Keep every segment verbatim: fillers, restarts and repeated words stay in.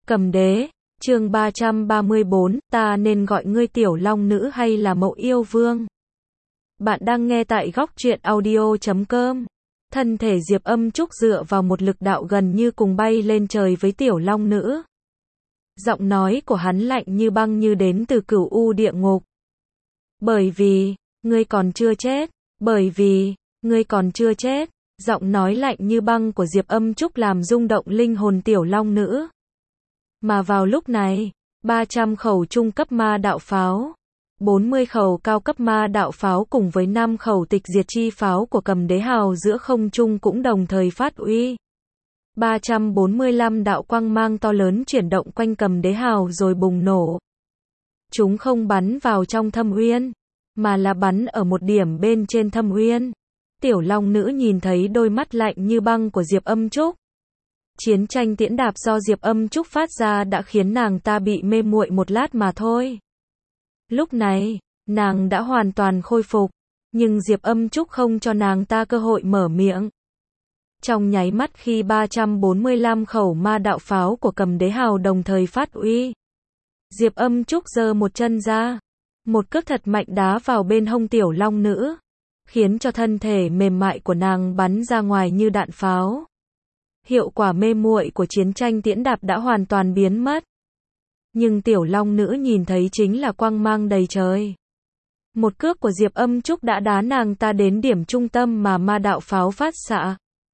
Cầm Đế, chương ba trăm ba mươi bốn, ta nên gọi ngươi tiểu long nữ hay là mậu yêu vương? Bạn đang nghe tại góc truyện audio chấm com. Thân thể Diệp Âm Trúc dựa vào một lực đạo gần như cùng bay lên trời với tiểu long nữ. Giọng nói của hắn lạnh như băng như đến từ cửu u địa ngục. Bởi vì, ngươi còn chưa chết, bởi vì, ngươi còn chưa chết. Giọng nói lạnh như băng của Diệp Âm Trúc làm rung động linh hồn tiểu long nữ. Mà vào lúc này, ba trăm khẩu trung cấp ma đạo pháo, bốn mươi khẩu cao cấp ma đạo pháo cùng với năm khẩu tịch diệt chi pháo của Cầm Đế Hào giữa không trung cũng đồng thời phát uy. ba trăm bốn mươi lăm đạo quang mang to lớn chuyển động quanh Cầm Đế Hào rồi bùng nổ. Chúng không bắn vào trong thâm uyên, mà là bắn ở một điểm bên trên thâm uyên. Tiểu long nữ nhìn thấy đôi mắt lạnh như băng của Diệp Âm Trúc. Chiến tranh tiễn đạp do Diệp Âm Trúc phát ra đã khiến nàng ta bị mê muội một lát mà thôi. Lúc này, nàng đã hoàn toàn khôi phục, nhưng Diệp Âm Trúc không cho nàng ta cơ hội mở miệng. Trong nháy mắt khi ba trăm bốn mươi lăm khẩu ma đạo pháo của Cầm Đế Hào đồng thời phát uy, Diệp Âm Trúc giơ một chân ra, một cước thật mạnh đá vào bên hông tiểu long nữ, khiến cho thân thể mềm mại của nàng bắn ra ngoài như đạn pháo. Hiệu quả mê muội của chiến tranh tiễn đạp đã hoàn toàn biến mất. Nhưng tiểu long nữ nhìn thấy chính là quang mang đầy trời. Một cước của Diệp Âm Trúc đã đá nàng ta đến điểm trung tâm mà ma đạo pháo phát xạ.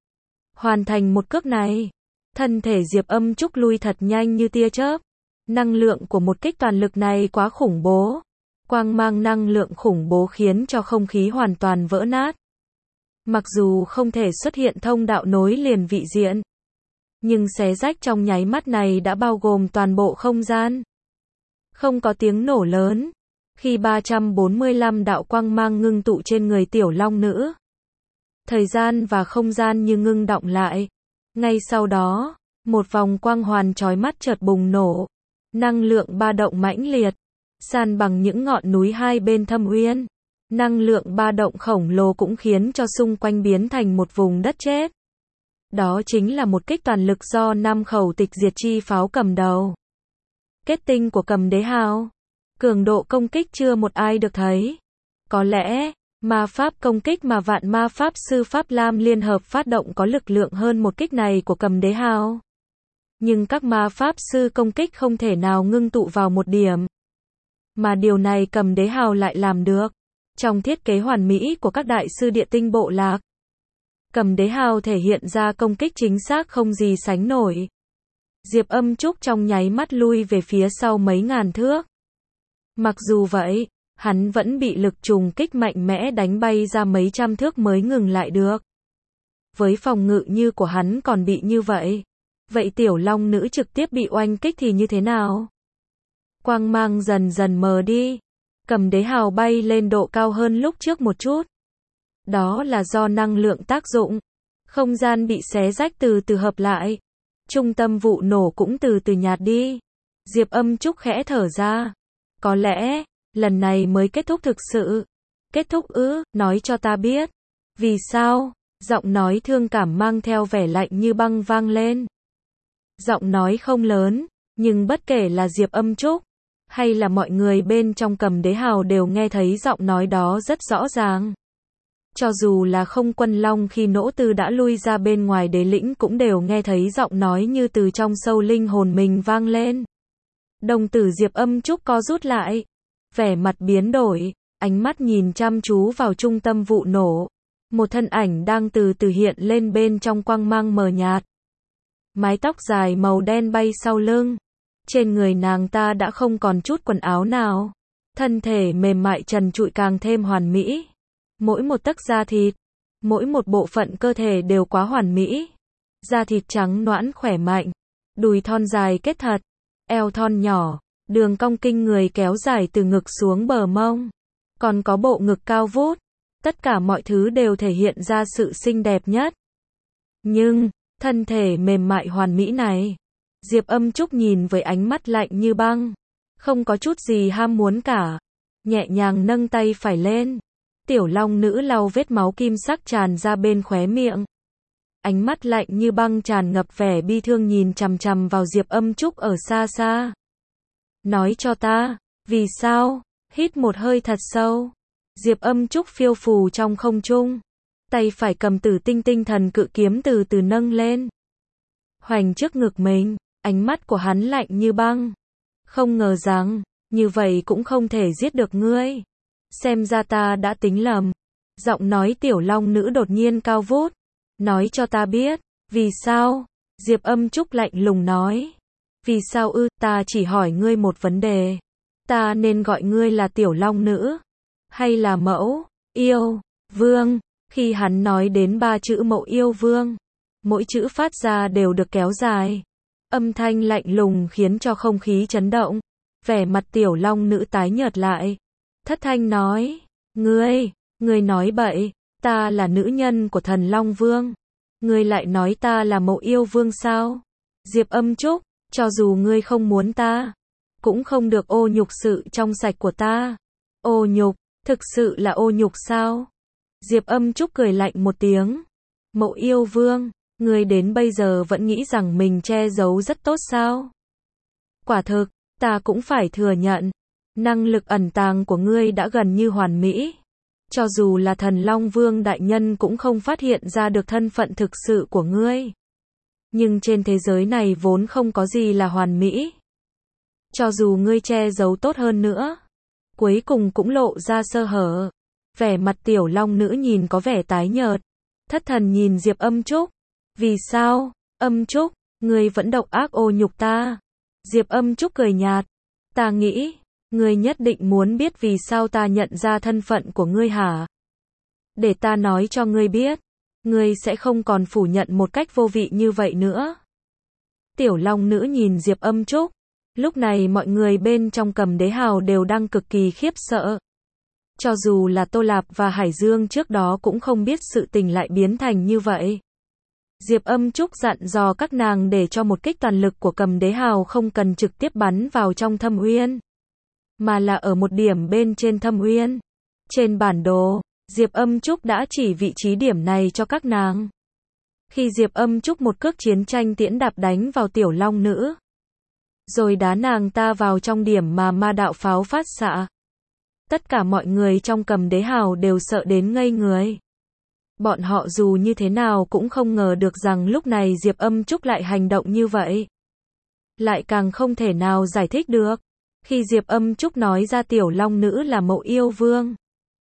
Hoàn thành một cước này, thân thể Diệp Âm Trúc lui thật nhanh như tia chớp. Năng lượng của một kích toàn lực này quá khủng bố. Quang mang năng lượng khủng bố khiến cho không khí hoàn toàn vỡ nát. Mặc dù không thể xuất hiện thông đạo nối liền vị diện, nhưng xé rách trong nháy mắt này đã bao gồm toàn bộ không gian. Không có tiếng nổ lớn, khi ba trăm bốn mươi lăm đạo quang mang ngưng tụ trên người tiểu long nữ. Thời gian và không gian như ngưng đọng lại. Ngay sau đó, một vòng quang hoàn chói mắt chợt bùng nổ. Năng lượng ba động mãnh liệt, san bằng những ngọn núi hai bên thâm uyên. Năng lượng ba động khổng lồ cũng khiến cho xung quanh biến thành một vùng đất chết. Đó chính là một kích toàn lực do năm khẩu tịch diệt chi pháo cầm đầu. Kết tinh của Cầm Đế Hào. Cường độ công kích chưa một ai được thấy. Có lẽ, ma pháp công kích mà vạn ma pháp sư Pháp Lam liên hợp phát động có lực lượng hơn một kích này của Cầm Đế Hào. Nhưng các ma pháp sư công kích không thể nào ngưng tụ vào một điểm. Mà điều này Cầm Đế Hào lại làm được. Trong thiết kế hoàn mỹ của các đại sư địa tinh bộ lạc, Cầm Đế Hào thể hiện ra công kích chính xác không gì sánh nổi. Diệp Âm Trúc trong nháy mắt lui về phía sau mấy ngàn thước. Mặc dù vậy, hắn vẫn bị lực trùng kích mạnh mẽ đánh bay ra mấy trăm thước mới ngừng lại được. Với phòng ngự như của hắn còn bị như vậy, vậy tiểu long nữ trực tiếp bị oanh kích thì như thế nào? Quang mang dần dần mờ đi. Cầm Đế Hào bay lên độ cao hơn lúc trước một chút. Đó là do năng lượng tác dụng. Không gian bị xé rách từ từ hợp lại. Trung tâm vụ nổ cũng từ từ nhạt đi. Diệp Âm Trúc khẽ thở ra. Có lẽ, lần này mới kết thúc thực sự. Kết thúc ư, nói cho ta biết. Vì sao? Giọng nói thương cảm mang theo vẻ lạnh như băng vang lên. Giọng nói không lớn, nhưng bất kể là Diệp Âm Trúc hay là mọi người bên trong Cầm Đế Hào đều nghe thấy giọng nói đó rất rõ ràng. Cho dù là không quân long khi nỗ tư đã lui ra bên ngoài đế lĩnh cũng đều nghe thấy giọng nói như từ trong sâu linh hồn mình vang lên. Đồng tử Diệp Âm Trúc co rút lại. Vẻ mặt biến đổi, ánh mắt nhìn chăm chú vào trung tâm vụ nổ. Một thân ảnh đang từ từ hiện lên bên trong quang mang mờ nhạt. Mái tóc dài màu đen bay sau lưng. Trên người nàng ta đã không còn chút quần áo nào. Thân thể mềm mại trần trụi càng thêm hoàn mỹ. Mỗi một tấc da thịt, mỗi một bộ phận cơ thể đều quá hoàn mỹ. Da thịt trắng nõn khỏe mạnh, đùi thon dài kết thật, eo thon nhỏ, đường cong kinh người kéo dài từ ngực xuống bờ mông. Còn có bộ ngực cao vút. Tất cả mọi thứ đều thể hiện ra sự xinh đẹp nhất. Nhưng, thân thể mềm mại hoàn mỹ này, Diệp Âm Trúc nhìn với ánh mắt lạnh như băng. Không có chút gì ham muốn cả. Nhẹ nhàng nâng tay phải lên. Tiểu long nữ lau vết máu kim sắc tràn ra bên khóe miệng. ánh mắt lạnh như băng tràn ngập vẻ bi thương nhìn chằm chằm vào Diệp Âm Trúc ở xa xa. Nói cho ta, vì sao? Hít một hơi thật sâu. Diệp Âm Trúc phiêu phù trong không trung. Tay phải cầm Tử Tinh Tinh Thần Cự Kiếm từ từ nâng lên. Hoành trước ngực mình, ánh mắt của hắn lạnh như băng. Không ngờ rằng, như vậy cũng không thể giết được ngươi. Xem ra ta đã tính lầm. Giọng nói tiểu long nữ đột nhiên cao vút. Nói cho ta biết, vì sao? Diệp Âm Trúc lạnh lùng nói. Vì sao ư, ta chỉ hỏi ngươi một vấn đề. Ta nên gọi ngươi là tiểu long nữ, hay là mẫu, yêu, vương? Khi hắn nói đến ba chữ mẫu yêu vương, mỗi chữ phát ra đều được kéo dài. Âm thanh lạnh lùng khiến cho không khí chấn động. Vẻ mặt tiểu long nữ tái nhợt lại. Thất thanh nói, ngươi, ngươi nói bậy, ta là nữ nhân của thần Long Vương. Ngươi lại nói ta là mẫu yêu vương sao? Diệp Âm Trúc, cho dù ngươi không muốn ta, cũng không được ô nhục sự trong sạch của ta. Ô nhục, thực sự là ô nhục sao? Diệp Âm Trúc cười lạnh một tiếng. Mẫu yêu vương, ngươi đến bây giờ vẫn nghĩ rằng mình che giấu rất tốt sao? Quả thực, ta cũng phải thừa nhận, năng lực ẩn tàng của ngươi đã gần như hoàn mỹ. Cho dù là thần Long Vương đại nhân cũng không phát hiện ra được thân phận thực sự của ngươi. Nhưng trên thế giới này vốn không có gì là hoàn mỹ. Cho dù ngươi che giấu tốt hơn nữa, cuối cùng cũng lộ ra sơ hở. Vẻ mặt tiểu long nữ nhìn có vẻ tái nhợt. Thất thần nhìn Diệp Âm Trúc. Vì sao? Âm Trúc, ngươi vẫn độc ác ô nhục ta. Diệp Âm Trúc cười nhạt. Ta nghĩ, ngươi nhất định muốn biết vì sao ta nhận ra thân phận của ngươi hả? Để ta nói cho ngươi biết, ngươi sẽ không còn phủ nhận một cách vô vị như vậy nữa. Tiểu long nữ nhìn Diệp Âm Trúc. Lúc này mọi người bên trong Cầm Đế Hào đều đang cực kỳ khiếp sợ. Cho dù là Tô Lạp và Hải Dương trước đó cũng không biết sự tình lại biến thành như vậy. Diệp Âm Trúc dặn dò các nàng để cho một kích toàn lực của Cầm Đế Hào không cần trực tiếp bắn vào trong thâm uyên, mà là ở một điểm bên trên thâm uyên. Trên bản đồ, Diệp Âm Trúc đã chỉ vị trí điểm này cho các nàng. Khi Diệp Âm Trúc một cước chiến tranh tiễn đạp đánh vào tiểu long nữ, rồi đá nàng ta vào trong điểm mà ma đạo pháo phát xạ. Tất cả mọi người trong Cầm Đế Hào đều sợ đến ngây người. Bọn họ dù như thế nào cũng không ngờ được rằng lúc này Diệp Âm Trúc lại hành động như vậy. Lại càng không thể nào giải thích được. Khi Diệp Âm Trúc nói ra tiểu long nữ là mẫu yêu vương,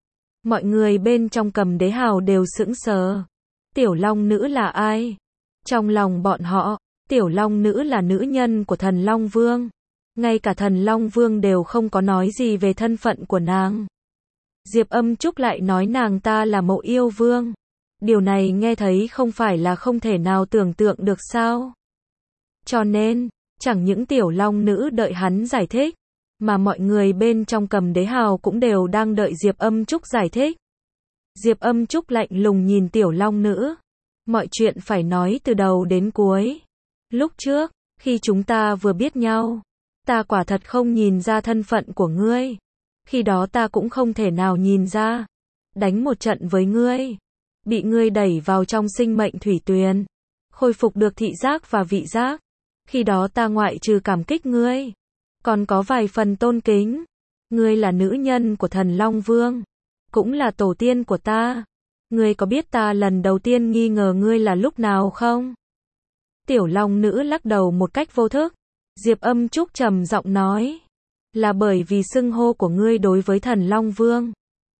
mọi người bên trong Cầm Đế Hào đều sững sờ. Tiểu long nữ là ai? Trong lòng bọn họ, tiểu long nữ là nữ nhân của thần Long Vương. Ngay cả thần Long Vương đều không có nói gì về thân phận của nàng. Diệp Âm Trúc lại nói nàng ta là mẫu yêu vương. Điều này nghe thấy không phải là không thể nào tưởng tượng được sao? Cho nên, chẳng những tiểu long nữ đợi hắn giải thích, mà mọi người bên trong Cầm Đế Hào cũng đều đang đợi Diệp Âm Trúc giải thích. Diệp Âm Trúc lạnh lùng nhìn tiểu long nữ. Mọi chuyện phải nói từ đầu đến cuối. Lúc trước, khi chúng ta vừa biết nhau, ta quả thật không nhìn ra thân phận của ngươi. Khi đó ta cũng không thể nào nhìn ra. Đánh một trận với ngươi, bị ngươi đẩy vào trong sinh mệnh thủy tuyền, khôi phục được thị giác và vị giác. Khi đó ta ngoại trừ cảm kích ngươi, còn có vài phần tôn kính. Ngươi là nữ nhân của thần Long Vương, cũng là tổ tiên của ta. Ngươi có biết ta lần đầu tiên nghi ngờ ngươi là lúc nào không? Tiểu long nữ lắc đầu một cách vô thức. Diệp Âm Trúc trầm giọng nói, là bởi vì xưng hô của ngươi đối với thần Long Vương.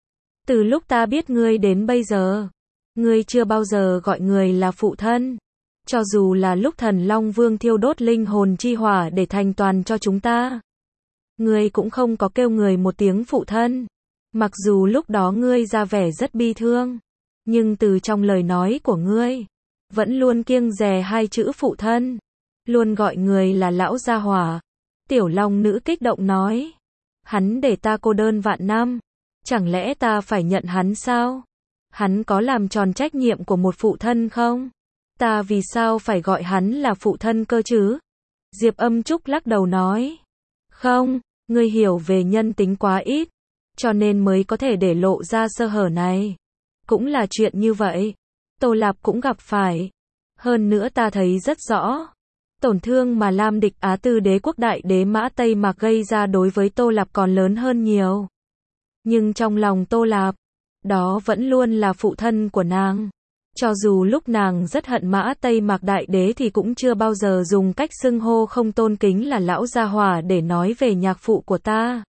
Từ lúc ta biết ngươi đến bây giờ, ngươi chưa bao giờ gọi người là phụ thân. Cho dù là lúc thần Long Vương thiêu đốt linh hồn chi hỏa để thành toàn cho chúng ta, ngươi cũng không có kêu người một tiếng phụ thân. Mặc dù lúc đó ngươi ra vẻ rất bi thương, nhưng từ trong lời nói của ngươi, vẫn luôn kiêng dè hai chữ phụ thân, luôn gọi người là lão gia hỏa. Tiểu long nữ kích động nói, hắn để ta cô đơn vạn năm, chẳng lẽ ta phải nhận hắn sao? Hắn có làm tròn trách nhiệm của một phụ thân không? Ta vì sao phải gọi hắn là phụ thân cơ chứ? Diệp Âm Trúc lắc đầu nói, không, ngươi hiểu về nhân tính quá ít, cho nên mới có thể để lộ ra sơ hở này. Cũng là chuyện như vậy, Tô Lạp cũng gặp phải. Hơn nữa ta thấy rất rõ, tổn thương mà Lam Địch Á Tư đế quốc đại đế Mã Tây Mạc gây ra đối với Tô Lạp còn lớn hơn nhiều. Nhưng trong lòng Tô Lạp, đó vẫn luôn là phụ thân của nàng. Cho dù lúc nàng rất hận Mã Tây Mạc đại đế thì cũng chưa bao giờ dùng cách xưng hô không tôn kính là lão gia hỏa để nói về nhạc phụ của ta.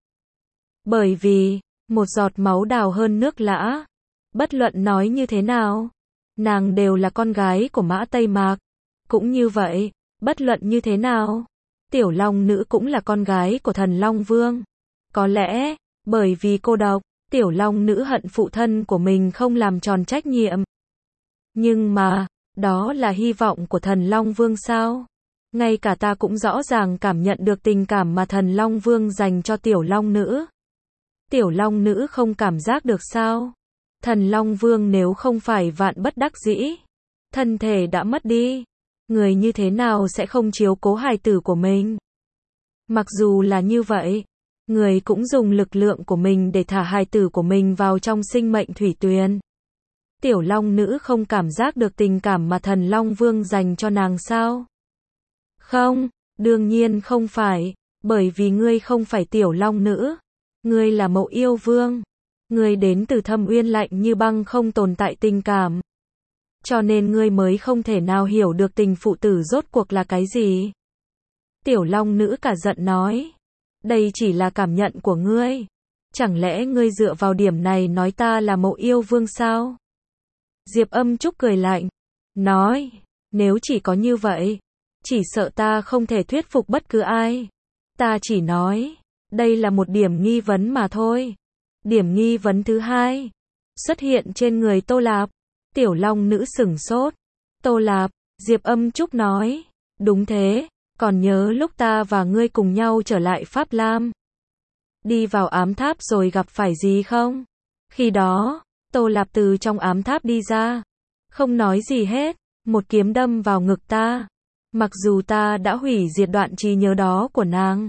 Bởi vì, một giọt máu đào hơn nước lã. Bất luận nói như thế nào, nàng đều là con gái của Mã Tây Mạc. Cũng như vậy, bất luận như thế nào, Tiểu Long Nữ cũng là con gái của Thần Long Vương. Có lẽ, bởi vì cô độc, Tiểu Long Nữ hận phụ thân của mình không làm tròn trách nhiệm. Nhưng mà, đó là hy vọng của Thần Long Vương sao? Ngay cả ta cũng rõ ràng cảm nhận được tình cảm mà Thần Long Vương dành cho Tiểu Long Nữ. Tiểu Long Nữ không cảm giác được sao? Thần Long Vương nếu không phải vạn bất đắc dĩ, thân thể đã mất đi, người như thế nào sẽ không chiếu cố hài tử của mình? Mặc dù là như vậy, người cũng dùng lực lượng của mình để thả hài tử của mình vào trong sinh mệnh thủy tuyền. Tiểu Long Nữ không cảm giác được tình cảm mà Thần Long Vương dành cho nàng sao? Không, đương nhiên không phải, bởi vì ngươi không phải Tiểu Long Nữ, ngươi là Mậu Yêu Vương. Ngươi đến từ thâm uyên lạnh như băng không tồn tại tình cảm. Cho nên ngươi mới không thể nào hiểu được tình phụ tử rốt cuộc là cái gì. Tiểu Long Nữ cả giận nói. Đây chỉ là cảm nhận của ngươi. Chẳng lẽ ngươi dựa vào điểm này nói ta là Mậu Yêu Vương sao? Diệp Âm Trúc cười lạnh. Nói, nếu chỉ có như vậy, chỉ sợ ta không thể thuyết phục bất cứ ai. Ta chỉ nói, đây là một điểm nghi vấn mà thôi. Điểm nghi vấn thứ hai xuất hiện trên người Tô Lạp. Tiểu Long Nữ sửng sốt. Tô Lạp, Diệp Âm Trúc nói. Đúng thế, còn nhớ lúc ta và ngươi cùng nhau trở lại Pháp Lam, đi vào ám tháp rồi gặp phải gì không? Khi đó, Tô Lạp từ trong ám tháp đi ra, không nói gì hết, một kiếm đâm vào ngực ta. Mặc dù ta đã hủy diệt đoạn trí nhớ đó của nàng,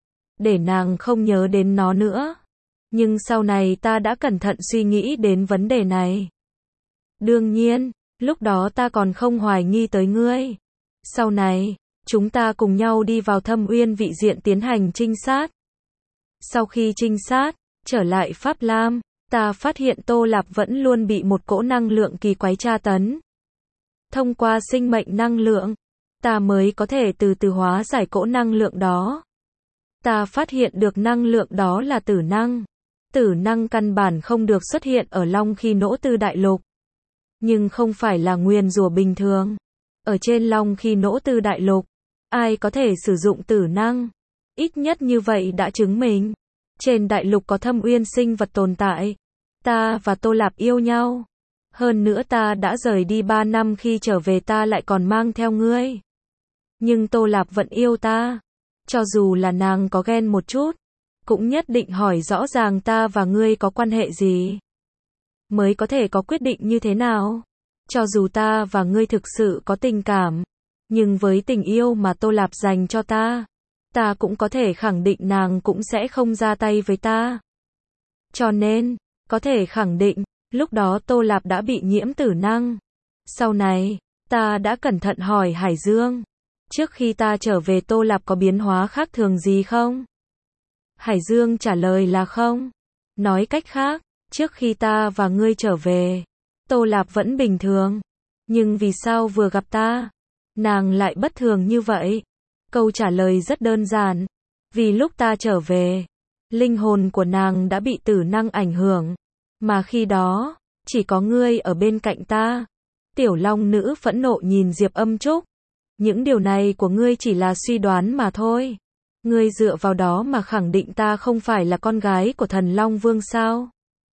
để nàng không nhớ đến nó nữa. Nhưng sau này ta đã cẩn thận suy nghĩ đến vấn đề này. Đương nhiên, lúc đó ta còn không hoài nghi tới ngươi. Sau này, chúng ta cùng nhau đi vào Thâm Uyên vị diện tiến hành trinh sát. Sau khi trinh sát, trở lại Pháp Lam, ta phát hiện Tô Lạp vẫn luôn bị một cỗ năng lượng kỳ quái tra tấn. Thông qua sinh mệnh năng lượng, ta mới có thể từ từ hóa giải cỗ năng lượng đó. Ta phát hiện được năng lượng đó là tử năng. Tử năng căn bản không được xuất hiện ở Long Khi Nỗ Tư Đại Lục. Nhưng không phải là nguyền rủa bình thường. Ở trên Long Khi Nỗ Tư Đại Lục, ai có thể sử dụng tử năng? Ít nhất như vậy đã chứng minh. Trên đại lục có thâm uyên sinh vật tồn tại. Ta và Tô Lạp yêu nhau. Hơn nữa ta đã rời đi ba năm, khi trở về ta lại còn mang theo ngươi. Nhưng Tô Lạp vẫn yêu ta. Cho dù là nàng có ghen một chút, cũng nhất định hỏi rõ ràng ta và ngươi có quan hệ gì, mới có thể có quyết định như thế nào. Cho dù ta và ngươi thực sự có tình cảm, nhưng với tình yêu mà Tô Lạp dành cho ta, ta cũng có thể khẳng định nàng cũng sẽ không ra tay với ta. Cho nên, có thể khẳng định, lúc đó Tô Lạp đã bị nhiễm tử năng. Sau này, ta đã cẩn thận hỏi Hải Dương, trước khi ta trở về Tô Lạp có biến hóa khác thường gì không? Hải Dương trả lời là không. Nói cách khác, trước khi ta và ngươi trở về, Tô Lạp vẫn bình thường. Nhưng vì sao vừa gặp ta, nàng lại bất thường như vậy? Câu trả lời rất đơn giản. Vì lúc ta trở về, linh hồn của nàng đã bị tử năng ảnh hưởng. Mà khi đó, chỉ có ngươi ở bên cạnh ta. Tiểu Long Nữ phẫn nộ nhìn Diệp Âm Trúc. Những điều này của ngươi chỉ là suy đoán mà thôi. Ngươi dựa vào đó mà khẳng định ta không phải là con gái của Thần Long Vương sao?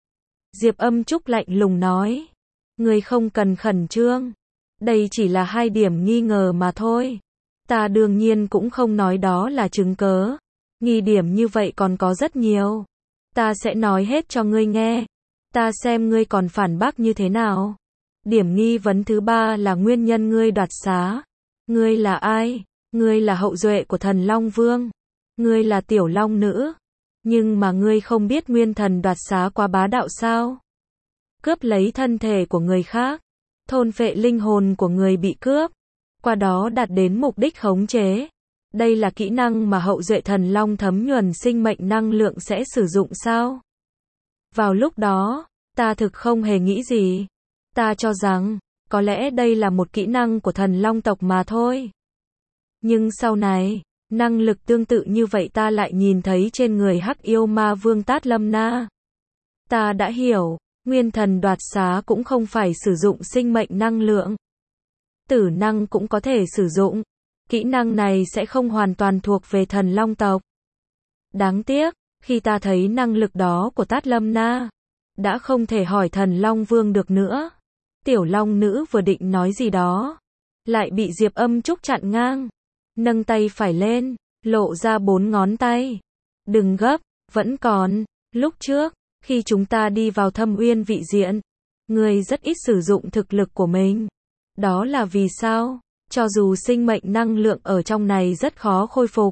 Diệp Âm Trúc lạnh lùng nói. Ngươi không cần khẩn trương. Đây chỉ là hai điểm nghi ngờ mà thôi. Ta đương nhiên cũng không nói đó là chứng cớ. Nghi điểm như vậy còn có rất nhiều. Ta sẽ nói hết cho ngươi nghe. Ta xem ngươi còn phản bác như thế nào. Điểm nghi vấn thứ ba là nguyên nhân ngươi đoạt xá. Ngươi là ai? Ngươi là hậu duệ của Thần Long Vương. Ngươi là Tiểu Long Nữ. Nhưng mà ngươi không biết nguyên thần đoạt xá quá bá đạo sao? Cướp lấy thân thể của người khác, thôn phệ linh hồn của người bị cướp, qua đó đạt đến mục đích khống chế. Đây là kỹ năng mà hậu duệ thần long thấm nhuần sinh mệnh năng lượng sẽ sử dụng sao? Vào lúc đó, ta thực không hề nghĩ gì. Ta cho rằng, có lẽ đây là một kỹ năng của thần long tộc mà thôi. Nhưng sau này, năng lực tương tự như vậy ta lại nhìn thấy trên người Hắc Yêu Ma Vương Tát Lâm Na. Ta đã hiểu, nguyên thần đoạt xá cũng không phải sử dụng sinh mệnh năng lượng. Tử năng cũng có thể sử dụng. Kỹ năng này sẽ không hoàn toàn thuộc về thần long tộc. Đáng tiếc, khi ta thấy năng lực đó của Tát Lâm Na, đã không thể hỏi thần long vương được nữa. Tiểu long nữ vừa định nói gì đó, lại bị Diệp Âm Trúc chặn ngang. Nâng tay phải lên, lộ ra bốn ngón tay. Đừng gấp, vẫn còn. Lúc trước, khi chúng ta đi vào Thâm Uyên vị diện, ngươi rất ít sử dụng thực lực của mình. Đó là vì sao? Cho dù sinh mệnh năng lượng ở trong này rất khó khôi phục,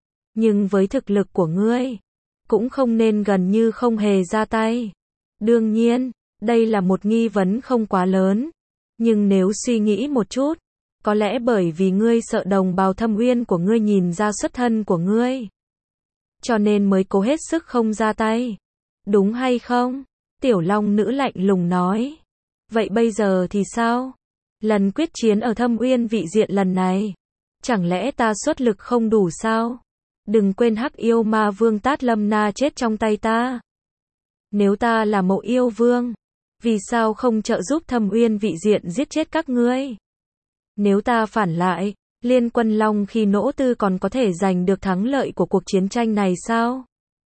nhưng với thực lực của ngươi, cũng không nên gần như không hề ra tay. Đương nhiên, đây là một nghi vấn không quá lớn. Nhưng nếu suy nghĩ một chút, có lẽ bởi vì ngươi sợ đồng bào Thâm Uyên của ngươi nhìn ra xuất thân của ngươi, cho nên mới cố hết sức không ra tay. Đúng hay không? Tiểu long nữ lạnh lùng nói. Vậy bây giờ thì sao? Lần quyết chiến ở Thâm Uyên vị diện lần này, chẳng lẽ ta xuất lực không đủ sao? Đừng quên Hắc Yêu Ma Vương Tát Lâm Na chết trong tay ta. Nếu ta là Mậu Yêu Vương, vì sao không trợ giúp Thâm Uyên vị diện giết chết các ngươi? Nếu ta phản lại, Liên Quân Long khi nỗ tư còn có thể giành được thắng lợi của cuộc chiến tranh này sao?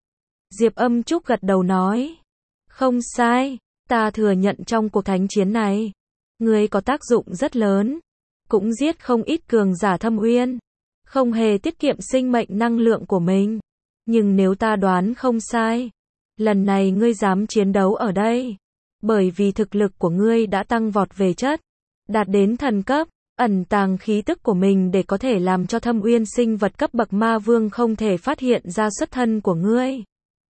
Diệp Âm Trúc gật đầu nói. Không sai, ta thừa nhận trong cuộc thánh chiến này, ngươi có tác dụng rất lớn, cũng giết không ít cường giả Thâm Uyên, không hề tiết kiệm sinh mệnh năng lượng của mình. Nhưng nếu ta đoán không sai, lần này ngươi dám chiến đấu ở đây, bởi vì thực lực của ngươi đã tăng vọt về chất, đạt đến thần cấp, ẩn tàng khí tức của mình để có thể làm cho Thâm Uyên sinh vật cấp bậc ma vương không thể phát hiện ra xuất thân của ngươi.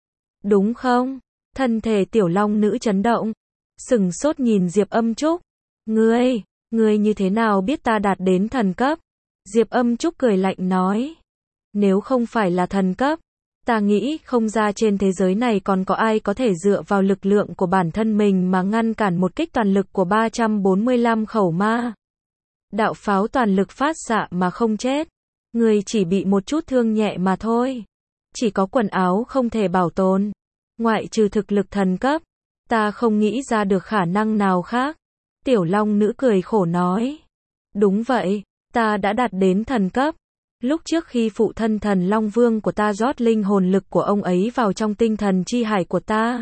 Đúng không? Thân thể tiểu long nữ chấn động, sừng sốt nhìn Diệp Âm Trúc. Ngươi, ngươi như thế nào biết ta đạt đến thần cấp? Diệp Âm Trúc cười lạnh nói. Nếu không phải là thần cấp, ta nghĩ không ra trên thế giới này còn có ai có thể dựa vào lực lượng của bản thân mình mà ngăn cản một kích toàn lực của ba trăm bốn mươi lăm khẩu ma đạo pháo toàn lực phát xạ mà không chết. Ngươi chỉ bị một chút thương nhẹ mà thôi. Chỉ có quần áo không thể bảo tồn. Ngoại trừ thực lực thần cấp, ta không nghĩ ra được khả năng nào khác. Tiểu long nữ cười khổ nói. Đúng vậy, ta đã đạt đến thần cấp. Lúc trước khi phụ thân thần Long Vương của ta rót linh hồn lực của ông ấy vào trong tinh thần chi hải của ta,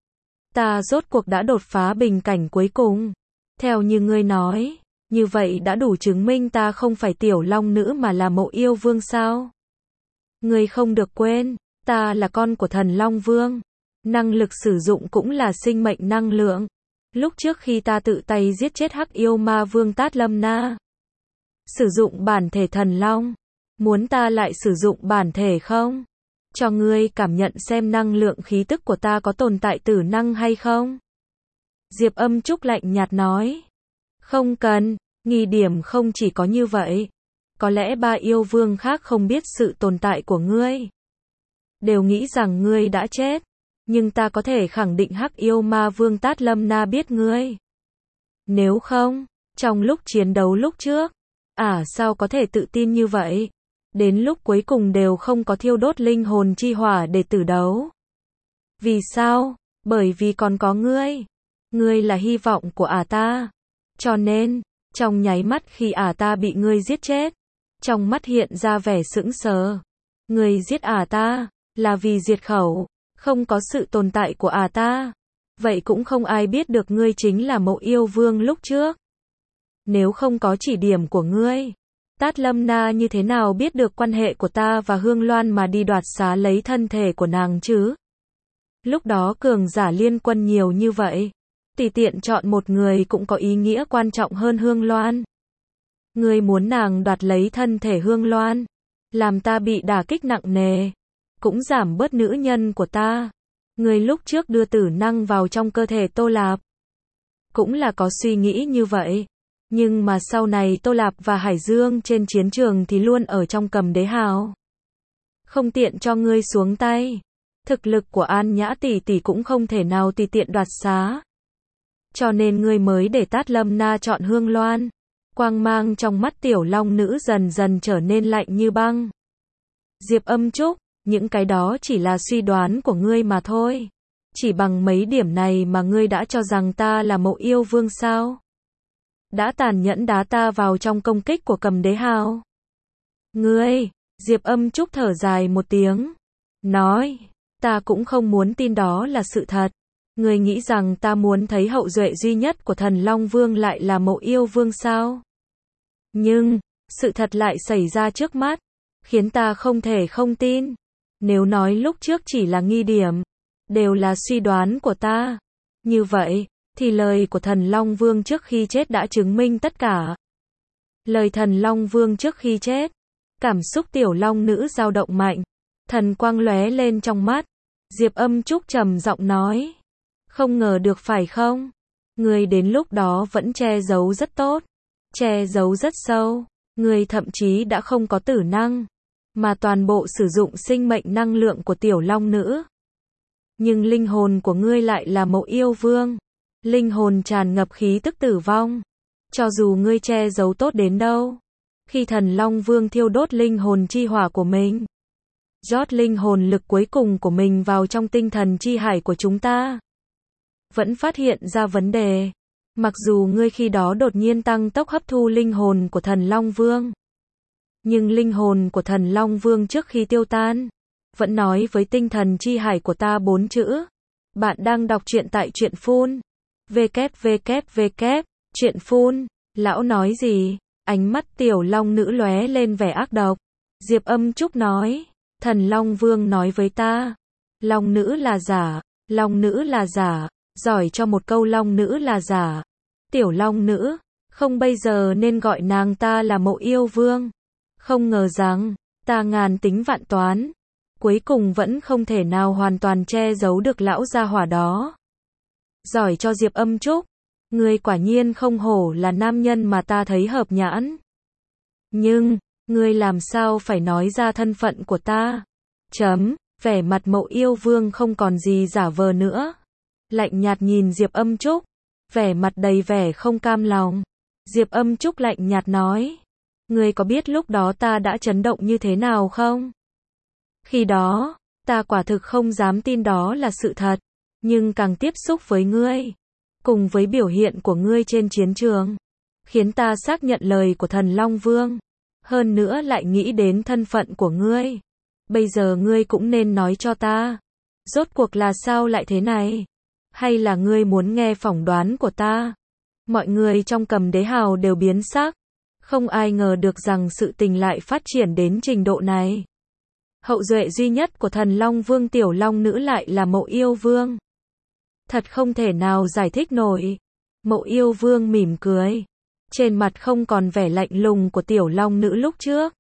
ta rốt cuộc đã đột phá bình cảnh cuối cùng. Theo như ngươi nói, như vậy đã đủ chứng minh ta không phải tiểu long nữ mà là Mậu Yêu Vương sao? Ngươi không được quên, ta là con của thần Long Vương. Năng lực sử dụng cũng là sinh mệnh năng lượng. Lúc trước khi ta tự tay giết chết Hắc Yêu Ma Vương Tát Lâm Na, sử dụng bản thể thần long, muốn ta lại sử dụng bản thể không? Cho ngươi cảm nhận xem năng lượng khí tức của ta có tồn tại tử năng hay không? Diệp Âm Trúc lạnh nhạt nói. Không cần, nghi điểm không chỉ có như vậy. Có lẽ ba yêu vương khác không biết sự tồn tại của ngươi, đều nghĩ rằng ngươi đã chết. Nhưng ta có thể khẳng định Hắc Yêu Ma Vương Tát Lâm Na biết ngươi. Nếu không, trong lúc chiến đấu lúc trước, à sao có thể tự tin như vậy? Đến lúc cuối cùng đều không có thiêu đốt linh hồn chi hỏa để tử đấu. Vì sao? Bởi vì còn có ngươi. Ngươi là hy vọng của ả ta. Cho nên, trong nháy mắt khi ả ta bị ngươi giết chết, trong mắt hiện ra vẻ sững sờ. Ngươi giết ả ta, là vì diệt khẩu. Không có sự tồn tại của ả ta, vậy cũng không ai biết được ngươi chính là Mậu Yêu Vương lúc trước. Nếu không có chỉ điểm của ngươi, Tát Lâm Na như thế nào biết được quan hệ của ta và Hương Loan mà đi đoạt xá lấy thân thể của nàng chứ? Lúc đó cường giả liên quân nhiều như vậy, tùy tiện chọn một người cũng có ý nghĩa quan trọng hơn Hương Loan. Ngươi muốn nàng đoạt lấy thân thể Hương Loan, làm ta bị đả kích nặng nề, cũng giảm bớt nữ nhân của ta. Ngươi lúc trước đưa tử năng vào trong cơ thể Tô Lạp, cũng là có suy nghĩ như vậy. Nhưng mà sau này Tô Lạp và Hải Dương trên chiến trường thì luôn ở trong Cầm Đế Hào. Không tiện cho ngươi xuống tay. Thực lực của An Nhã tỷ tỷ cũng không thể nào tùy tiện đoạt xá. Cho nên ngươi mới để Tát Lâm Na chọn Hương Loan. Quang mang trong mắt tiểu long nữ dần dần trở nên lạnh như băng. Diệp Âm Trúc, những cái đó chỉ là suy đoán của ngươi mà thôi. Chỉ bằng mấy điểm này mà ngươi đã cho rằng ta là Mộ Yêu Vương sao? Đã tàn nhẫn đá ta vào trong công kích của Cầm Đế Hào. Ngươi, Diệp Âm Trúc thở dài một tiếng. Nói, ta cũng không muốn tin đó là sự thật. Ngươi nghĩ rằng ta muốn thấy hậu duệ duy nhất của Thần Long Vương lại là Mộ Yêu Vương sao? Nhưng, sự thật lại xảy ra trước mắt, khiến ta không thể không tin. Nếu nói lúc trước chỉ là nghi điểm, đều là suy đoán của ta. Như vậy, thì lời của Thần Long Vương trước khi chết đã chứng minh tất cả. Lời Thần Long Vương trước khi chết, cảm xúc tiểu long nữ dao động mạnh, thần quang lóe lên trong mắt. Diệp Âm Trúc trầm giọng nói, không ngờ được phải không? Ngươi đến lúc đó vẫn che giấu rất tốt, che giấu rất sâu, ngươi thậm chí đã không có tử năng, mà toàn bộ sử dụng sinh mệnh năng lượng của tiểu long nữ. Nhưng linh hồn của ngươi lại là Mộ Yêu Vương, linh hồn tràn ngập khí tức tử vong. Cho dù ngươi che giấu tốt đến đâu, khi Thần Long Vương thiêu đốt linh hồn chi hỏa của mình, rót linh hồn lực cuối cùng của mình vào trong tinh thần chi hải của chúng ta, vẫn phát hiện ra vấn đề. Mặc dù ngươi khi đó đột nhiên tăng tốc hấp thu linh hồn của Thần Long Vương, nhưng linh hồn của Thần Long Vương trước khi tiêu tan, vẫn nói với tinh thần chi hải của ta bốn chữ. Bạn đang đọc truyện tại truyện phun. www. Truyện phun. Lão nói gì? Ánh mắt tiểu long nữ lóe lên vẻ ác độc. Diệp Âm Trúc nói, Thần Long Vương nói với ta, long nữ là giả, long nữ là giả, giỏi cho một câu long nữ là giả. Tiểu long nữ, không bây giờ nên gọi nàng ta là Mộ Yêu Vương. Không ngờ rằng, ta ngàn tính vạn toán, cuối cùng vẫn không thể nào hoàn toàn che giấu được lão gia hỏa đó. Giỏi cho Diệp Âm Trúc, ngươi quả nhiên không hổ là nam nhân mà ta thấy hợp nhãn. Nhưng, ngươi làm sao phải nói ra thân phận của ta? Chấm, vẻ mặt Mộ Yêu Vương không còn gì giả vờ nữa. Lạnh nhạt nhìn Diệp Âm Trúc, vẻ mặt đầy vẻ không cam lòng. Diệp Âm Trúc lạnh nhạt nói, ngươi có biết lúc đó ta đã chấn động như thế nào không? Khi đó, ta quả thực không dám tin đó là sự thật, nhưng càng tiếp xúc với ngươi, cùng với biểu hiện của ngươi trên chiến trường, khiến ta xác nhận lời của Thần Long Vương, hơn nữa lại nghĩ đến thân phận của ngươi. Bây giờ ngươi cũng nên nói cho ta, rốt cuộc là sao lại thế này? Hay là ngươi muốn nghe phỏng đoán của ta? Mọi người trong Cầm Đế Hào đều biến sắc, không ai ngờ được rằng sự tình lại phát triển đến trình độ này. Hậu duệ duy nhất của Thần Long Vương tiểu long nữ lại là Mộ Yêu Vương. Thật không thể nào giải thích nổi. Mộ Yêu Vương mỉm cười, trên mặt không còn vẻ lạnh lùng của tiểu long nữ lúc trước,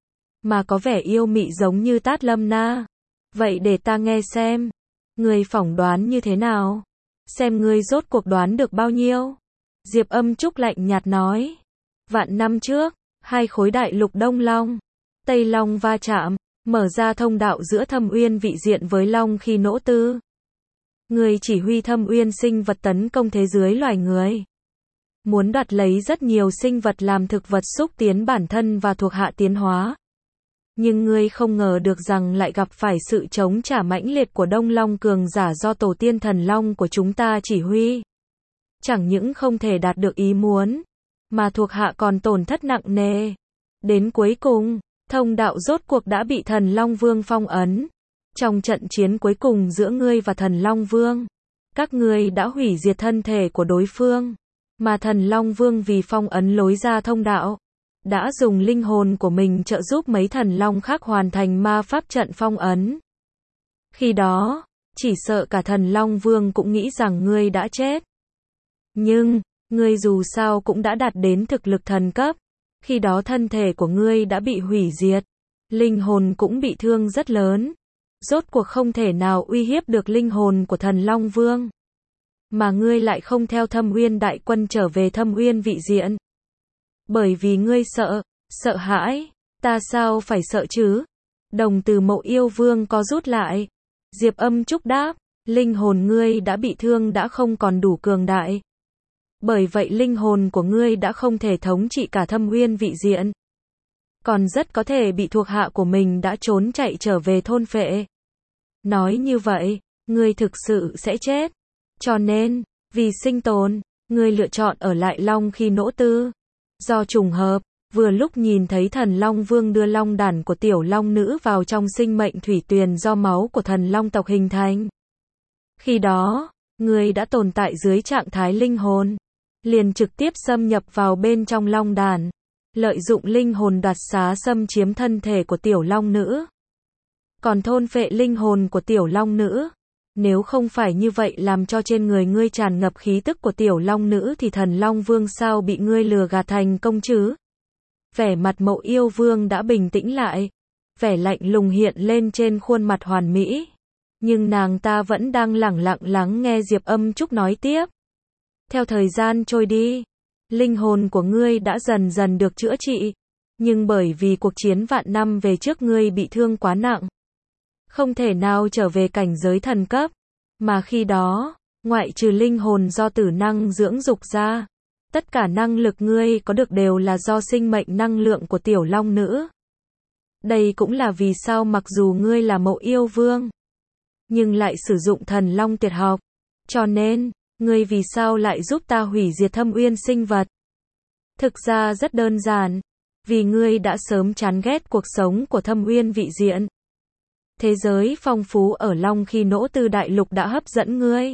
mà có vẻ yêu mị giống như Tát Lâm Na. Vậy để ta nghe xem, ngươi phỏng đoán như thế nào? Xem ngươi rốt cuộc đoán được bao nhiêu? Diệp Âm Trúc lạnh nhạt nói, vạn năm trước, hai khối đại lục Đông Long, Tây Long va chạm, mở ra thông đạo giữa Thâm Uyên vị diện với Long Khi Nỗ Tư. Người chỉ huy Thâm Uyên sinh vật tấn công thế giới loài người, muốn đoạt lấy rất nhiều sinh vật làm thực vật xúc tiến bản thân và thuộc hạ tiến hóa. Nhưng ngươi không ngờ được rằng lại gặp phải sự chống trả mãnh liệt của Đông Long cường giả do tổ tiên thần Long của chúng ta chỉ huy. Chẳng những không thể đạt được ý muốn, mà thuộc hạ còn tổn thất nặng nề. Đến cuối cùng, thông đạo rốt cuộc đã bị Thần Long Vương phong ấn. Trong trận chiến cuối cùng giữa ngươi và Thần Long Vương, các ngươi đã hủy diệt thân thể của đối phương, mà Thần Long Vương vì phong ấn lối ra thông đạo, đã dùng linh hồn của mình trợ giúp mấy thần long khác hoàn thành ma pháp trận phong ấn. Khi đó, chỉ sợ cả Thần Long Vương cũng nghĩ rằng ngươi đã chết. Nhưng, ngươi dù sao cũng đã đạt đến thực lực thần cấp. Khi đó thân thể của ngươi đã bị hủy diệt, linh hồn cũng bị thương rất lớn. Rốt cuộc không thể nào uy hiếp được linh hồn của Thần Long Vương. Mà ngươi lại không theo Thâm Uyên đại quân trở về Thâm Uyên vị diện, Bởi vì ngươi sợ, sợ hãi, ta sao phải sợ chứ? Đồng từ Mậu Yêu Vương co rút lại. Diệp Âm Trúc đáp, linh hồn ngươi đã bị thương đã không còn đủ cường đại. Bởi vậy linh hồn của ngươi đã không thể thống trị cả Thâm Uyên vị diện. Còn rất có thể bị thuộc hạ của mình đã trốn chạy trở về thôn phệ. Nói như vậy, ngươi thực sự sẽ chết. Cho nên, vì sinh tồn, ngươi lựa chọn ở lại Long Khi Nỗ Tư. Do trùng hợp, vừa lúc nhìn thấy Thần Long Vương đưa long đản của tiểu long nữ vào trong sinh mệnh thủy tuyền do máu của thần long tộc hình thành. Khi đó, ngươi đã tồn tại dưới trạng thái linh hồn, liền trực tiếp xâm nhập vào bên trong long đản, lợi dụng linh hồn đoạt xá xâm chiếm thân thể của tiểu long nữ. Còn thôn phệ linh hồn của tiểu long nữ. Nếu không phải như vậy làm cho trên người ngươi tràn ngập khí tức của tiểu long nữ thì Thần Long Vương sao bị ngươi lừa gạt thành công chứ? Vẻ mặt Mậu Yêu Vương đã bình tĩnh lại. Vẻ lạnh lùng hiện lên trên khuôn mặt hoàn mỹ. Nhưng nàng ta vẫn đang lẳng lặng lắng nghe Diệp Âm Trúc nói tiếp. Theo thời gian trôi đi, linh hồn của ngươi đã dần dần được chữa trị. Nhưng bởi vì cuộc chiến vạn năm về trước ngươi bị thương quá nặng, không thể nào trở về cảnh giới thần cấp. Mà khi đó, ngoại trừ linh hồn do tử năng dưỡng dục ra, tất cả năng lực ngươi có được đều là do sinh mệnh năng lượng của tiểu long nữ. Đây cũng là vì sao mặc dù ngươi là Mậu Yêu Vương, nhưng lại sử dụng thần long tuyệt học. Cho nên, ngươi vì sao lại giúp ta hủy diệt Thâm Uyên sinh vật? Thực ra rất đơn giản, vì ngươi đã sớm chán ghét cuộc sống của Thâm Uyên vị diện. Thế giới phong phú ở Long Khi Nỗ Tư đại lục đã hấp dẫn ngươi.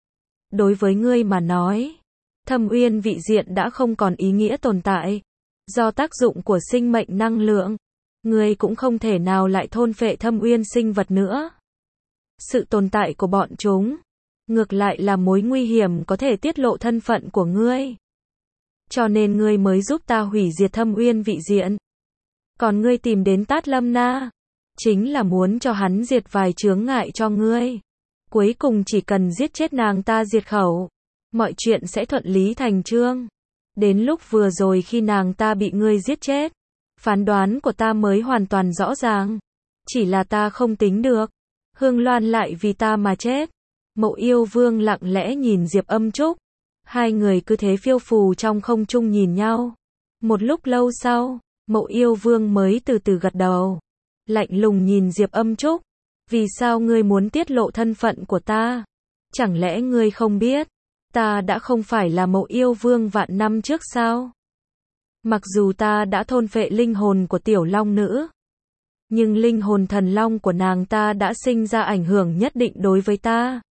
Đối với ngươi mà nói, Thâm Uyên vị diện đã không còn ý nghĩa tồn tại. Do tác dụng của sinh mệnh năng lượng, ngươi cũng không thể nào lại thôn phệ Thâm Uyên sinh vật nữa. Sự tồn tại của bọn chúng, ngược lại là mối nguy hiểm có thể tiết lộ thân phận của ngươi. Cho nên ngươi mới giúp ta hủy diệt Thâm Uyên vị diện. Còn ngươi tìm đến Tát Lâm Na, chính là muốn cho hắn diệt vài chướng ngại cho ngươi. Cuối cùng chỉ cần giết chết nàng ta diệt khẩu, mọi chuyện sẽ thuận lý thành chương. Đến lúc vừa rồi khi nàng ta bị ngươi giết chết, phán đoán của ta mới hoàn toàn rõ ràng. Chỉ là ta không tính được. Hương Loan lại vì ta mà chết. Mậu Yêu Vương lặng lẽ nhìn Diệp Âm Trúc. Hai người cứ thế phiêu phù trong không trung nhìn nhau. Một lúc lâu sau, Mậu Yêu Vương mới từ từ gật đầu. Lạnh lùng nhìn Diệp Âm Trúc. Vì sao ngươi muốn tiết lộ thân phận của ta? Chẳng lẽ ngươi không biết, ta đã không phải là Mậu Yêu Vương vạn năm trước sao? Mặc dù ta đã thôn phệ linh hồn của tiểu long nữ, nhưng linh hồn thần long của nàng ta đã sinh ra ảnh hưởng nhất định đối với ta.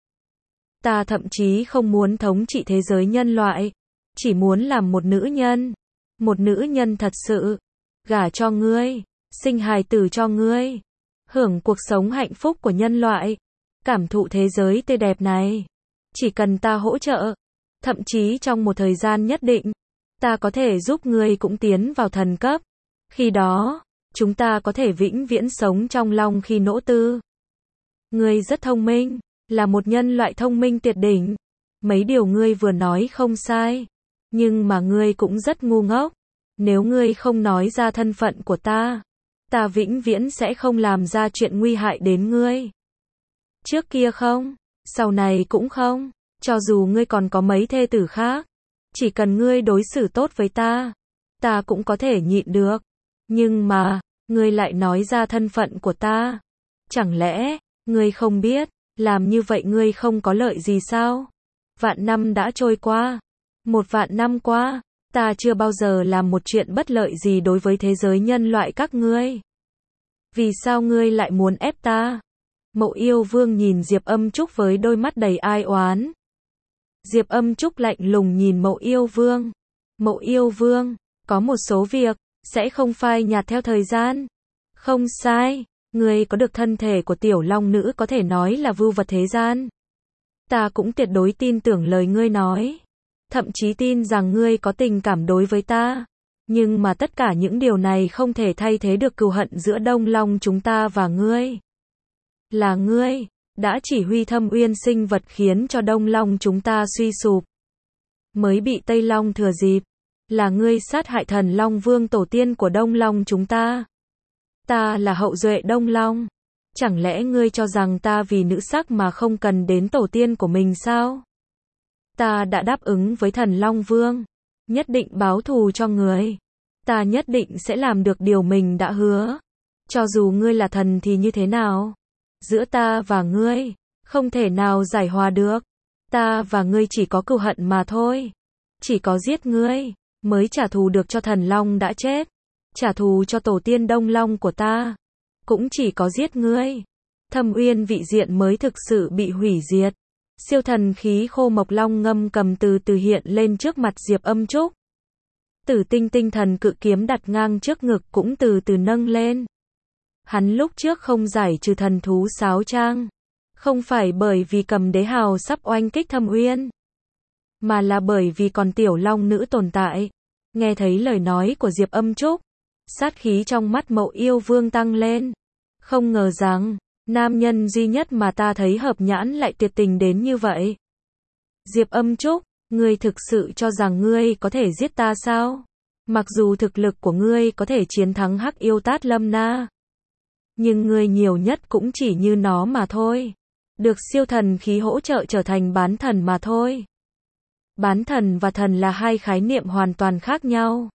Ta thậm chí không muốn thống trị thế giới nhân loại, chỉ muốn làm một nữ nhân, một nữ nhân thật sự, gả cho ngươi, sinh hài tử cho ngươi, hưởng cuộc sống hạnh phúc của nhân loại, cảm thụ thế giới tươi đẹp này. Chỉ cần ta hỗ trợ, thậm chí trong một thời gian nhất định, ta có thể giúp ngươi cũng tiến vào thần cấp. Khi đó, chúng ta có thể vĩnh viễn sống trong Long Khi Nỗ Tư. Ngươi rất thông minh, là một nhân loại thông minh tuyệt đỉnh. Mấy điều ngươi vừa nói không sai, nhưng mà ngươi cũng rất ngu ngốc. Nếu ngươi không nói ra thân phận của ta, ta vĩnh viễn sẽ không làm ra chuyện nguy hại đến ngươi. Trước kia không, sau này cũng không, cho dù ngươi còn có mấy thê tử khác, chỉ cần ngươi đối xử tốt với ta, ta cũng có thể nhịn được. Nhưng mà, ngươi lại nói ra thân phận của ta. Chẳng lẽ, ngươi không biết, làm như vậy ngươi không có lợi gì sao? Vạn năm đã trôi qua. Một vạn năm qua, ta chưa bao giờ làm một chuyện bất lợi gì đối với thế giới nhân loại các ngươi. Vì sao ngươi lại muốn ép ta? Mậu Yêu Vương nhìn Diệp Âm Trúc với đôi mắt đầy ai oán. Diệp Âm Trúc lạnh lùng nhìn Mậu Yêu Vương. Mậu Yêu Vương, có một số việc sẽ không phai nhạt theo thời gian. Không sai, ngươi có được thân thể của tiểu long nữ có thể nói là vưu vật thế gian. Ta cũng tuyệt đối tin tưởng lời ngươi nói. Thậm chí tin rằng ngươi có tình cảm đối với ta. Nhưng mà tất cả những điều này không thể thay thế được cừu hận giữa Đông Long chúng ta và ngươi. Là ngươi đã chỉ huy Thâm Uyên sinh vật khiến cho Đông Long chúng ta suy sụp, mới bị Tây Long thừa dịp, Là ngươi sát hại thần Long Vương tổ tiên của Đông Long chúng ta. Ta là hậu duệ Đông Long. Chẳng lẽ ngươi cho rằng ta vì nữ sắc mà không cần đến tổ tiên của mình sao? Ta đã đáp ứng với thần Long Vương. Nhất định báo thù cho ngươi. Ta nhất định sẽ làm được điều mình đã hứa. Cho dù ngươi là thần thì như thế nào? Giữa ta và ngươi, không thể nào giải hòa được. Ta và ngươi chỉ có cừu hận mà thôi. Chỉ có giết ngươi, mới trả thù được cho thần Long đã chết. Trả thù cho tổ tiên Đông Long của ta. Cũng chỉ có giết ngươi. Thâm Uyên vị diện mới thực sự bị hủy diệt. Siêu thần khí khô mộc long ngâm cầm từ từ hiện lên trước mặt Diệp Âm Trúc. Tử tinh tinh thần cự kiếm đặt ngang trước ngực cũng từ từ nâng lên. Hắn lúc trước không giải trừ thần thú sáo trang. Không phải bởi vì Cầm Đế Hào sắp oanh kích Thâm Uyên. Mà là bởi vì còn tiểu long nữ tồn tại. Nghe thấy lời nói của Diệp Âm Trúc. Sát khí trong mắt Mậu Yêu Vương tăng lên. Không ngờ rằng, nam nhân duy nhất mà ta thấy hợp nhãn lại tuyệt tình đến như vậy. Diệp Âm Trúc, ngươi thực sự cho rằng ngươi có thể giết ta sao? Mặc dù thực lực của ngươi có thể chiến thắng Hắc Yêu Tát Lâm Na. Nhưng ngươi nhiều nhất cũng chỉ như nó mà thôi. Được siêu thần khí hỗ trợ trở thành bán thần mà thôi. Bán thần và thần là hai khái niệm hoàn toàn khác nhau.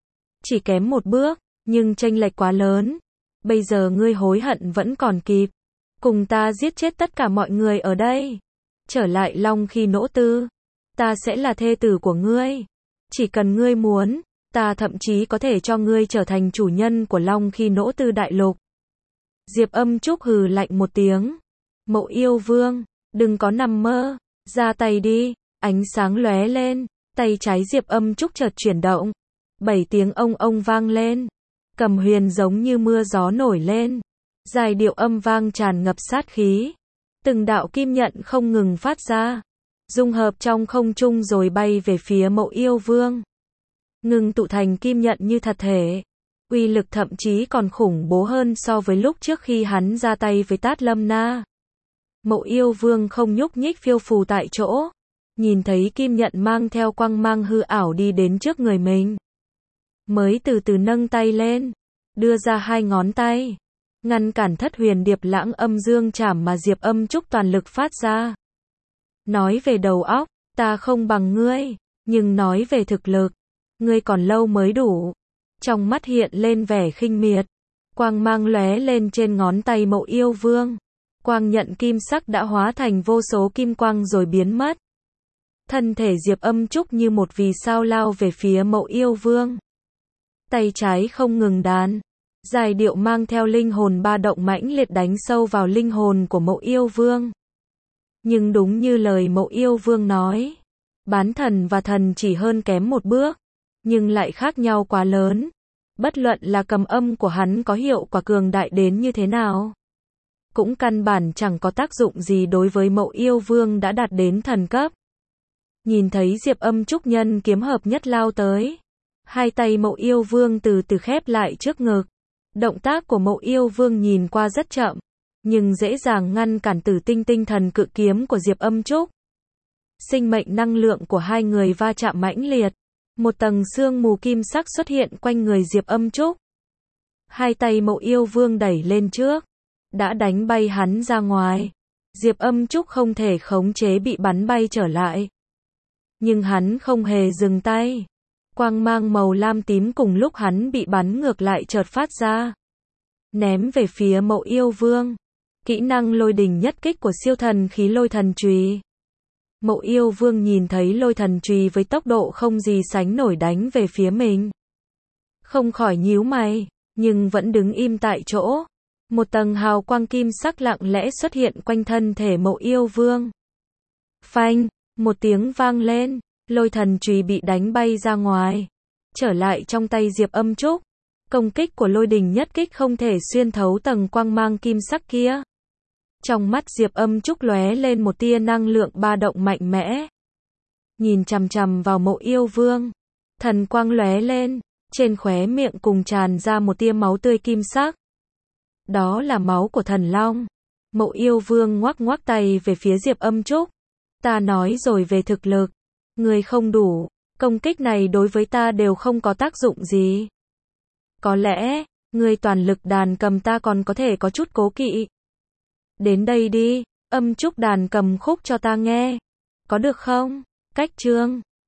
Chỉ kém một bước, nhưng chênh lệch quá lớn. Bây giờ ngươi hối hận vẫn còn kịp. Cùng ta giết chết tất cả mọi người ở đây. Trở lại Long Khi Nỗ Tư. Ta sẽ là thê tử của ngươi. Chỉ cần ngươi muốn, ta thậm chí có thể cho ngươi trở thành chủ nhân của Long Khi Nỗ Tư đại lục. Diệp Âm Trúc hừ lạnh một tiếng. Mậu Yêu Vương, đừng có nằm mơ. Ra tay đi. Ánh sáng lóe lên. Tay trái Diệp Âm Trúc chợt chuyển động. Bảy tiếng ông ông vang lên. Cầm huyền giống như mưa gió nổi lên. Dài điệu âm vang tràn ngập sát khí. Từng đạo kim nhận không ngừng phát ra. Dung hợp trong không trung rồi bay về phía Mậu Yêu Vương. Ngừng tụ thành kim nhận như thật thể. Uy lực thậm chí còn khủng bố hơn so với lúc trước khi hắn ra tay với Tát Lâm Na. Mậu Yêu Vương không nhúc nhích phiêu phù tại chỗ. Nhìn thấy kim nhận mang theo quang mang hư ảo đi đến trước người mình. Mới từ từ nâng tay lên. Đưa ra hai ngón tay. Ngăn cản Thất Huyền Điệp Lãng âm dương chảm mà Diệp Âm Trúc toàn lực phát ra. Nói về đầu óc, ta không bằng ngươi. Nhưng nói về thực lực, ngươi còn lâu mới đủ. Trong mắt hiện lên vẻ khinh miệt. Quang mang lóe lên trên ngón tay Mậu Yêu Vương. Quang nhận kim sắc đã hóa thành vô số kim quang rồi biến mất. Thân thể Diệp Âm Trúc như một vì sao lao về phía Mậu Yêu Vương. Tay trái không ngừng đàn. Giải điệu mang theo linh hồn ba động mãnh liệt đánh sâu vào linh hồn của Mậu Yêu Vương. Nhưng đúng như lời Mậu Yêu Vương nói. Bán thần và thần chỉ hơn kém một bước. Nhưng lại khác nhau quá lớn. Bất luận là cầm âm của hắn có hiệu quả cường đại đến như thế nào. Cũng căn bản chẳng có tác dụng gì đối với Mậu Yêu Vương đã đạt đến thần cấp. Nhìn thấy Diệp Âm Trúc nhân kiếm hợp nhất lao tới. Hai tay Mậu Yêu Vương từ từ khép lại trước ngực. Động tác của Mậu Yêu Vương nhìn qua rất chậm. Nhưng dễ dàng ngăn cản Tử Tinh tinh thần cự kiếm của Diệp Âm Trúc. Sinh mệnh năng lượng của hai người va chạm mãnh liệt. Một tầng sương mù kim sắc xuất hiện quanh người Diệp Âm Trúc. Hai tay Mậu Yêu Vương đẩy lên trước. Đã đánh bay hắn ra ngoài. Diệp Âm Trúc không thể khống chế bị bắn bay trở lại. Nhưng hắn không hề dừng tay. Quang mang màu lam tím cùng lúc hắn bị bắn ngược lại chợt phát ra. Ném về phía Mậu Yêu Vương. Kỹ năng lôi đình nhất kích của siêu thần khí lôi thần chùy. Mậu Yêu Vương nhìn thấy lôi thần chùy với tốc độ không gì sánh nổi đánh về phía mình. Không khỏi nhíu mày, nhưng vẫn đứng im tại chỗ. Một tầng hào quang kim sắc lặng lẽ xuất hiện quanh thân thể Mậu Yêu Vương. Phanh, một tiếng vang lên, lôi thần chùy bị đánh bay ra ngoài. Trở lại trong tay Diệp Âm Trúc. Công kích của lôi đình nhất kích không thể xuyên thấu tầng quang mang kim sắc kia. Trong mắt Diệp Âm Trúc lóe lên một tia năng lượng ba động mạnh mẽ. Nhìn chằm chằm vào Mậu Yêu Vương. Thần quang lóe lên, trên khóe miệng cùng tràn ra một tia máu tươi kim sắc. Đó là máu của thần long. Mậu Yêu Vương ngoắc ngoắc tay về phía Diệp Âm Trúc. Ta nói rồi về thực lực. Ngươi không đủ. Công kích này đối với ta đều không có tác dụng gì. Có lẽ, ngươi toàn lực đàn cầm ta còn có thể có chút cố kỵ. Đến đây đi, âm trúc đàn cầm khúc cho ta nghe. Có được không? Cách chương